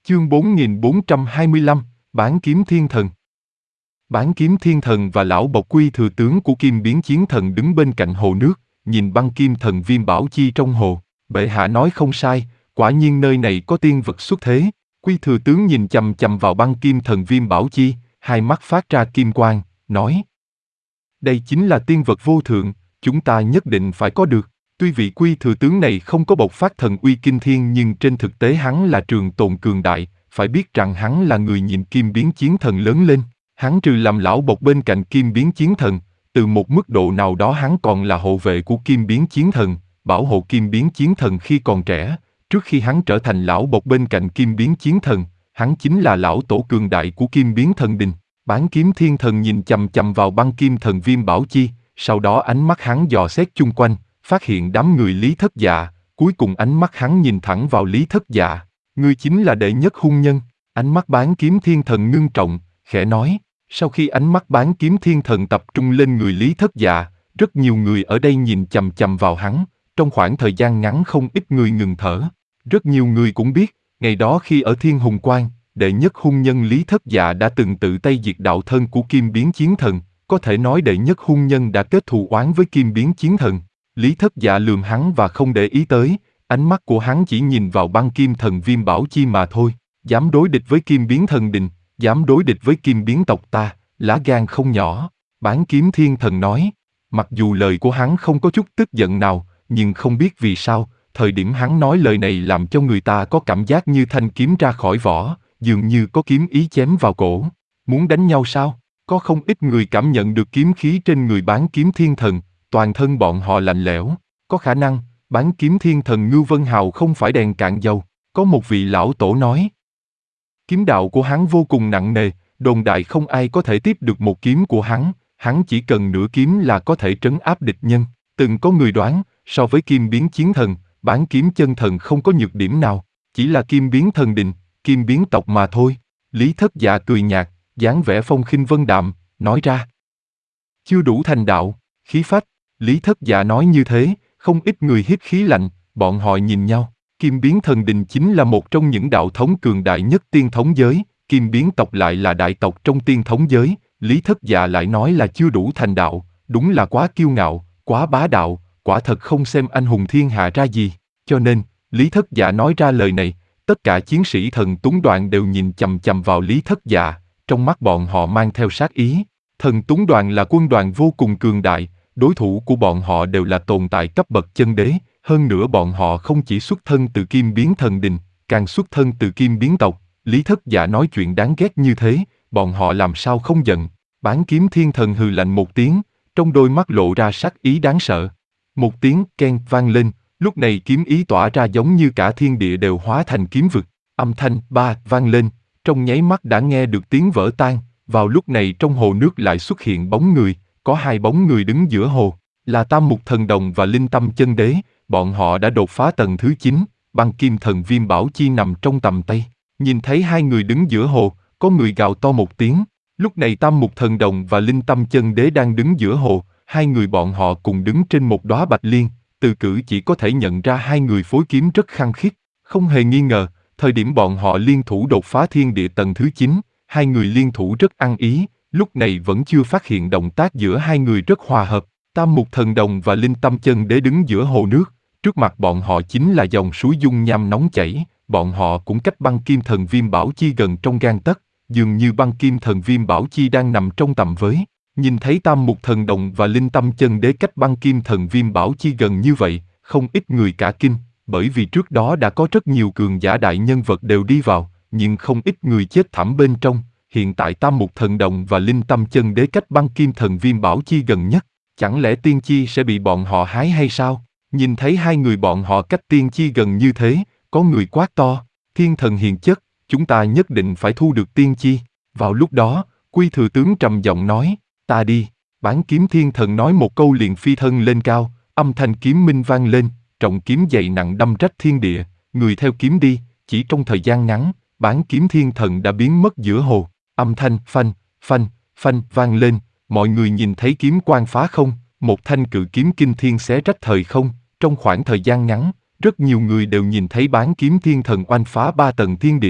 Chương 4425, Bán kiếm thiên thần. Bán kiếm thiên thần và lão bộc quy thừa tướng của Kim Biến Chiến Thần đứng bên cạnh hồ nước, nhìn băng kim thần viêm bảo chi trong hồ. Bệ hạ nói không sai, quả nhiên nơi này có tiên vật xuất thế. Quy thừa tướng nhìn chằm chằm vào băng kim thần viêm bảo chi, hai mắt phát ra kim quang, nói: đây chính là tiên vật vô thượng, chúng ta nhất định phải có được. Tuy vị quy thừa tướng này không có bộc phát thần uy kinh thiên, nhưng trên thực tế hắn là trường tồn cường đại, phải biết rằng hắn là người nhìn Kim Biến Chiến Thần lớn lên. Hắn trừ làm lão bộc bên cạnh Kim Biến Chiến Thần, từ một mức độ nào đó hắn còn là hộ vệ của Kim Biến Chiến Thần, bảo hộ Kim Biến Chiến Thần khi còn trẻ. Trước khi hắn trở thành lão bộc bên cạnh Kim Biến Chiến Thần, hắn chính là lão tổ cường đại của Kim Biến Thần Đình. Bán kiếm thiên thần nhìn chằm chằm vào băng kim thần viêm bảo chi, sau đó ánh mắt hắn dò xét chung quanh, phát hiện đám người Lý Thất Dạ, cuối cùng ánh mắt hắn nhìn thẳng vào Lý Thất Dạ. Ngươi chính là đệ nhất hung nhân. Ánh mắt bán kiếm thiên thần ngưng trọng, khẽ nói. Sau khi ánh mắt bán kiếm thiên thần tập trung lên người Lý Thất Dạ, rất nhiều người ở đây nhìn chằm chằm vào hắn, trong khoảng thời gian ngắn không ít người ngừng thở. Rất nhiều người cũng biết, ngày đó khi ở Thiên Hùng Quan, đệ nhất hung nhân Lý Thất Dạ đã từng tự tay diệt đạo thân của Kim Biến Chiến Thần, có thể nói đệ nhất hung nhân đã kết thù oán với Kim Biến Chiến Thần. Lý Thất Dạ lườm hắn và không để ý tới, ánh mắt của hắn chỉ nhìn vào băng kim thần viêm bảo chi mà thôi. Dám đối địch với Kim Biến Thần Đình, dám đối địch với Kim Biến tộc ta, lá gan không nhỏ. Bán kiếm thiên thần nói. Mặc dù lời của hắn không có chút tức giận nào, nhưng không biết vì sao, thời điểm hắn nói lời này làm cho người ta có cảm giác như thanh kiếm ra khỏi vỏ, dường như có kiếm ý chém vào cổ. Muốn đánh nhau sao? Có không ít người cảm nhận được kiếm khí trên người bán kiếm thiên thần, toàn thân bọn họ lạnh lẽo. Có khả năng, bán kiếm thiên thần Ngưu Vân Hào không phải đèn cạn dầu. Có một vị lão tổ nói. Kiếm đạo của hắn vô cùng nặng nề, đồn đại không ai có thể tiếp được một kiếm của hắn chỉ cần nửa kiếm là có thể trấn áp địch nhân. Từng có người đoán, so với Kim Biến Chiến Thần, bán kiếm chân thần không có nhược điểm nào, chỉ là Kim Biến Thần Đình, Kim Biến tộc mà thôi. Lý Thất Dạ cười nhạt, dáng vẻ phong khinh vân đạm, nói ra. Chưa đủ thành đạo, khí phách. Lý Thất Dạ nói như thế, không ít người hít khí lạnh, bọn họ nhìn nhau. Kim Biến Thần Đình chính là một trong những đạo thống cường đại nhất tiên thống giới, Kim Biến tộc lại là đại tộc trong tiên thống giới, Lý Thất Dạ lại nói là chưa đủ thành đạo, đúng là quá kiêu ngạo, quá bá đạo, quả thật không xem anh hùng thiên hạ ra gì. Cho nên, Lý Thất Dạ nói ra lời này, tất cả chiến sĩ Thần Tuấn Đoàn đều nhìn chằm chằm vào Lý Thất Dạ, trong mắt bọn họ mang theo sát ý. Thần Tuấn Đoàn là quân đoàn vô cùng cường đại, đối thủ của bọn họ đều là tồn tại cấp bậc chân đế, hơn nữa bọn họ không chỉ xuất thân từ Kim Biến Thần Đình, càng xuất thân từ Kim Biến tộc. Lý Thất Dạ nói chuyện đáng ghét như thế, bọn họ làm sao không giận. Bán kiếm thiên thần hừ lạnh một tiếng, trong đôi mắt lộ ra sát ý đáng sợ. Một tiếng keng vang lên, lúc này kiếm ý tỏa ra giống như cả thiên địa đều hóa thành kiếm vực. Âm thanh ba vang lên, trong nháy mắt đã nghe được tiếng vỡ tan. Vào lúc này trong hồ nước lại xuất hiện bóng người, có hai bóng người đứng giữa hồ, là Tam Mục Thần Đồng và Linh Tâm Chân Đế. Bọn họ đã đột phá tầng thứ 9, băng kim thần viêm bảo chi nằm trong tầm tay. Nhìn thấy hai người đứng giữa hồ, có người gào to một tiếng. Lúc này Tam Mục Thần Đồng và Linh Tâm Chân Đế đang đứng giữa hồ, hai người bọn họ cùng đứng trên một đóa bạch liên, từ cử chỉ có thể nhận ra hai người phối kiếm rất khăng khít. Không hề nghi ngờ, thời điểm bọn họ liên thủ đột phá thiên địa tầng thứ 9, hai người liên thủ rất ăn ý, lúc này vẫn chưa phát hiện động tác giữa hai người rất hòa hợp. Tam Mục Thần Đồng và Linh Tâm Chân Đế đứng giữa hồ nước, trước mặt bọn họ chính là dòng suối dung nham nóng chảy, bọn họ cũng cách băng kim thần viêm bảo chi gần trong gang tấc, dường như băng kim thần viêm bảo chi đang nằm trong tầm với. Nhìn thấy Tam Mục Thần Đồng và Linh Tâm Chân Đế cách băng kim thần viêm bảo chi gần như vậy, không ít người cả kinh, bởi vì trước đó đã có rất nhiều cường giả đại nhân vật đều đi vào, nhưng không ít người chết thảm bên trong. Hiện tại Tam Mục Thần Đồng và Linh Tâm Chân Đế cách băng kim thần viêm bảo chi gần nhất, chẳng lẽ tiên chi sẽ bị bọn họ hái hay sao? Nhìn thấy hai người bọn họ cách tiên chi gần như thế, có người quát to, thiên thần hiền chất, chúng ta nhất định phải thu được tiên chi. Vào lúc đó, Quy thừa tướng trầm giọng nói, ta đi. Bán kiếm thiên thần nói một câu liền phi thân lên cao, âm thanh kiếm minh vang lên, trọng kiếm dày nặng đâm rách thiên địa, người theo kiếm đi, chỉ trong thời gian ngắn, bán kiếm thiên thần đã biến mất giữa hồ. Âm thanh phanh, phanh, phanh vang lên, mọi người nhìn thấy kiếm quang phá không, một thanh cự kiếm kinh thiên xé rách thời không. Trong khoảng thời gian ngắn, rất nhiều người đều nhìn thấy bán kiếm thiên thần oanh phá 3 tầng thiên địa,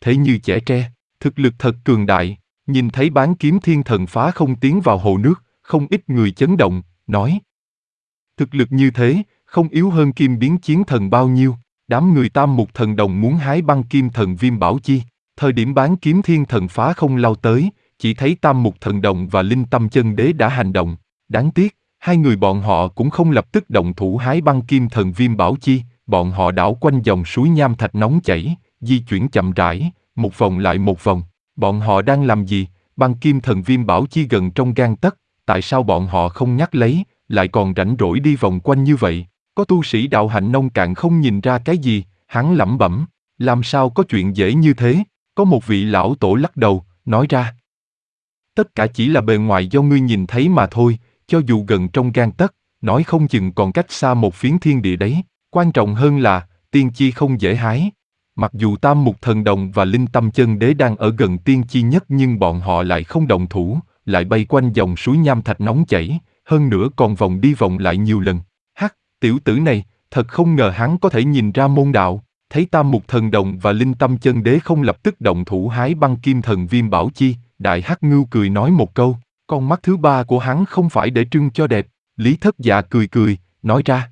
thế như chẻ tre, thực lực thật cường đại. Nhìn thấy bán kiếm thiên thần phá không tiến vào hồ nước, không ít người chấn động, nói. Thực lực như thế, không yếu hơn kim biến chiến thần bao nhiêu. Đám người Tam Mục Thần Đồng muốn hái băng kim thần viêm bảo chi. Thời điểm bán kiếm thiên thần phá không lao tới, chỉ thấy Tam Mục Thần Đồng và Linh Tâm Chân Đế đã hành động. Đáng tiếc, hai người bọn họ cũng không lập tức động thủ hái băng kim thần viêm bảo chi. Bọn họ đảo quanh dòng suối nham thạch nóng chảy, di chuyển chậm rãi, một vòng lại một vòng. Bọn họ đang làm gì? Băng kim thần viêm bảo chi gần trong gang tấc, tại sao bọn họ không nhắc lấy, lại còn rảnh rỗi đi vòng quanh như vậy? Có tu sĩ đạo hạnh nông cạn không nhìn ra cái gì, hắn lẩm bẩm, làm sao có chuyện dễ như thế? Có một vị lão tổ lắc đầu, nói ra. Tất cả chỉ là bề ngoài do ngươi nhìn thấy mà thôi, cho dù gần trong gang tấc, nói không chừng còn cách xa một phiến thiên địa đấy. Quan trọng hơn là, tiên chi không dễ hái. Mặc dù Tam Mục Thần Đồng và Linh Tâm Chân Đế đang ở gần tiên chi nhất nhưng bọn họ lại không động thủ, lại bay quanh dòng suối nham thạch nóng chảy, hơn nữa còn vòng đi vòng lại nhiều lần. Hắc, tiểu tử này, thật không ngờ hắn có thể nhìn ra môn đạo. Thấy Tam Mục Thần Đồng và Linh Tâm Chân Đế không lập tức động thủ hái băng kim thần viêm bảo chi, Đại Hắc Ngưu cười nói một câu, con mắt thứ ba của hắn không phải để trưng cho đẹp. Lý Thất Dạ cười cười, nói ra.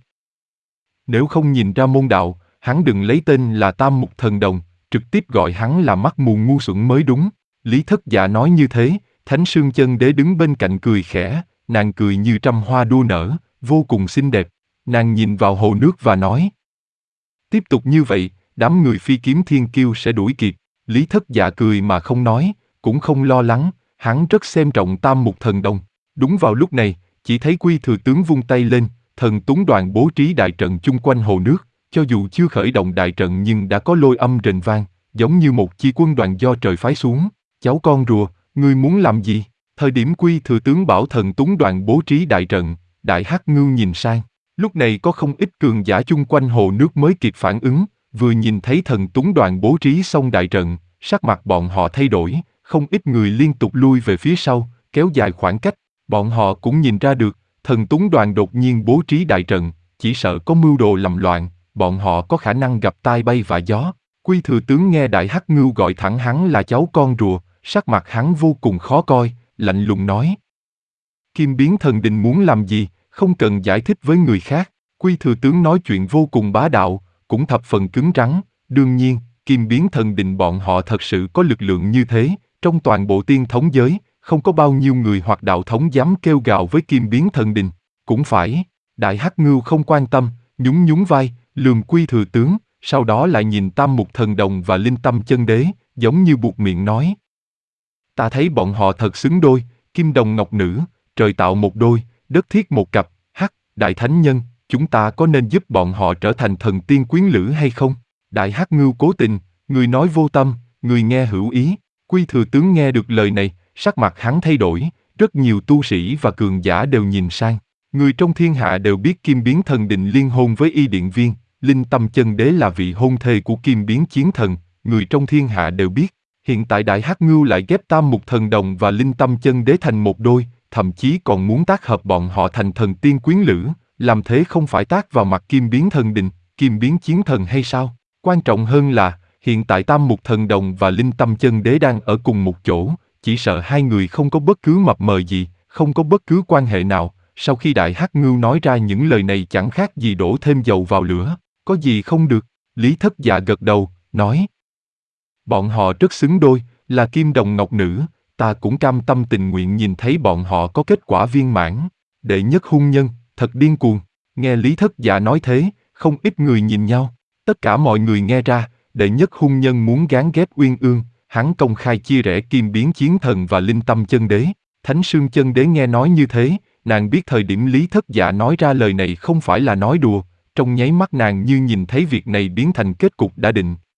Nếu không nhìn ra môn đạo, hắn đừng lấy tên là Tam Mục Thần Đồng, trực tiếp gọi hắn là mắt mù ngu xuẩn mới đúng. Lý Thất Dạ nói như thế, Thánh Sương Chân Đế đứng bên cạnh cười khẽ, nàng cười như trăm hoa đua nở, vô cùng xinh đẹp. Nàng nhìn vào hồ nước và nói. Tiếp tục như vậy, đám người phi kiếm thiên kiêu sẽ đuổi kịp. Lý Thất Dạ cười mà không nói, cũng không lo lắng, hắn rất xem trọng Tam Mục Thần Đồng. Đúng vào lúc này, chỉ thấy Quy Thừa Tướng vung tay lên, thần túng đoàn bố trí đại trận chung quanh hồ nước, cho dù chưa khởi động đại trận nhưng đã có lôi âm rền vang, giống như một chi quân đoàn do trời phái xuống. Cháu con rùa, ngươi muốn làm gì? Thời điểm Quy Thừa Tướng bảo thần túng đoàn bố trí đại trận, Đại Hắc Ngưu nhìn sang. Lúc này có không ít cường giả chung quanh hồ nước mới kịp phản ứng, vừa nhìn thấy thần túng đoàn bố trí xong đại trận, sắc mặt bọn họ thay đổi, không ít người liên tục lui về phía sau, kéo dài khoảng cách. Bọn họ cũng nhìn ra được, thần túng đoàn đột nhiên bố trí đại trận, chỉ sợ có mưu đồ làm loạn, bọn họ có khả năng gặp tai bay vạ gió. Quy Thừa Tướng nghe Đại Hắc Ngưu gọi thẳng hắn là cháu con rùa, sắc mặt hắn vô cùng khó coi, lạnh lùng nói. Kim Biến Thần Đình muốn làm gì, không cần giải thích với người khác. Quy Thừa Tướng nói chuyện vô cùng bá đạo, cũng thập phần cứng rắn. Đương nhiên, Kim Biến Thần Đình bọn họ thật sự có lực lượng như thế, trong toàn bộ tiên thống giới, không có bao nhiêu người hoặc đạo thống dám kêu gào với Kim Biến Thần Đình. Cũng phải, Đại Hắc Ngưu không quan tâm, nhún nhún vai, lườm Quy Thừa Tướng, sau đó lại nhìn Tam Mục Thần Đồng và Linh Tâm Chân Đế, giống như buột miệng nói. Ta thấy bọn họ thật xứng đôi, kim đồng ngọc nữ, trời tạo một đôi, đất thiết một cặp. Hắc, Đại Thánh Nhân, chúng ta có nên giúp bọn họ trở thành thần tiên quyến lữ hay không? Đại Hắc Ngưu cố tình, người nói vô tâm, người nghe hữu ý. Quy Thừa Tướng nghe được lời này, sắc mặt hắn thay đổi, rất nhiều tu sĩ và cường giả đều nhìn sang. Người trong thiên hạ đều biết Kim Biến Thần Đình liên hôn với Y Điện Viên, Linh Tâm Chân Đế là vị hôn thê của Kim Biến Chiến Thần, người trong thiên hạ đều biết. Hiện tại Đại Hắc Ngưu lại ghép Tam Mục Thần Đồng và Linh Tâm Chân Đế thành một đôi, thậm chí còn muốn tác hợp bọn họ thành thần tiên quyến lữ, làm thế không phải tác vào mặt Kim Biến Thần Đình, Kim Biến Chiến Thần hay sao? Quan trọng hơn là, hiện tại Tam Mục Thần Đồng và Linh Tâm Chân Đế đang ở cùng một chỗ, chỉ sợ hai người không có bất cứ mập mờ gì, không có bất cứ quan hệ nào. Sau khi Đại Hắc Ngưu nói ra những lời này chẳng khác gì đổ thêm dầu vào lửa, có gì không được? Lý Thất Dạ gật đầu, nói. Bọn họ rất xứng đôi, là kim đồng ngọc nữ, ta cũng cam tâm tình nguyện nhìn thấy bọn họ có kết quả viên mãn. Đệ nhất hôn nhân, thật điên cuồng. Nghe Lý Thất Dạ nói thế, không ít người nhìn nhau. Tất cả mọi người nghe ra, đệ nhất hôn nhân muốn gán ghép uyên ương, hắn công khai chia rẽ Kim Biến Chiến Thần và Linh Tâm Chân Đế. Thánh Sương Chân Đế nghe nói như thế, nàng biết thời điểm Lý Thất Dạ nói ra lời này không phải là nói đùa, trong nháy mắt nàng như nhìn thấy việc này biến thành kết cục đã định.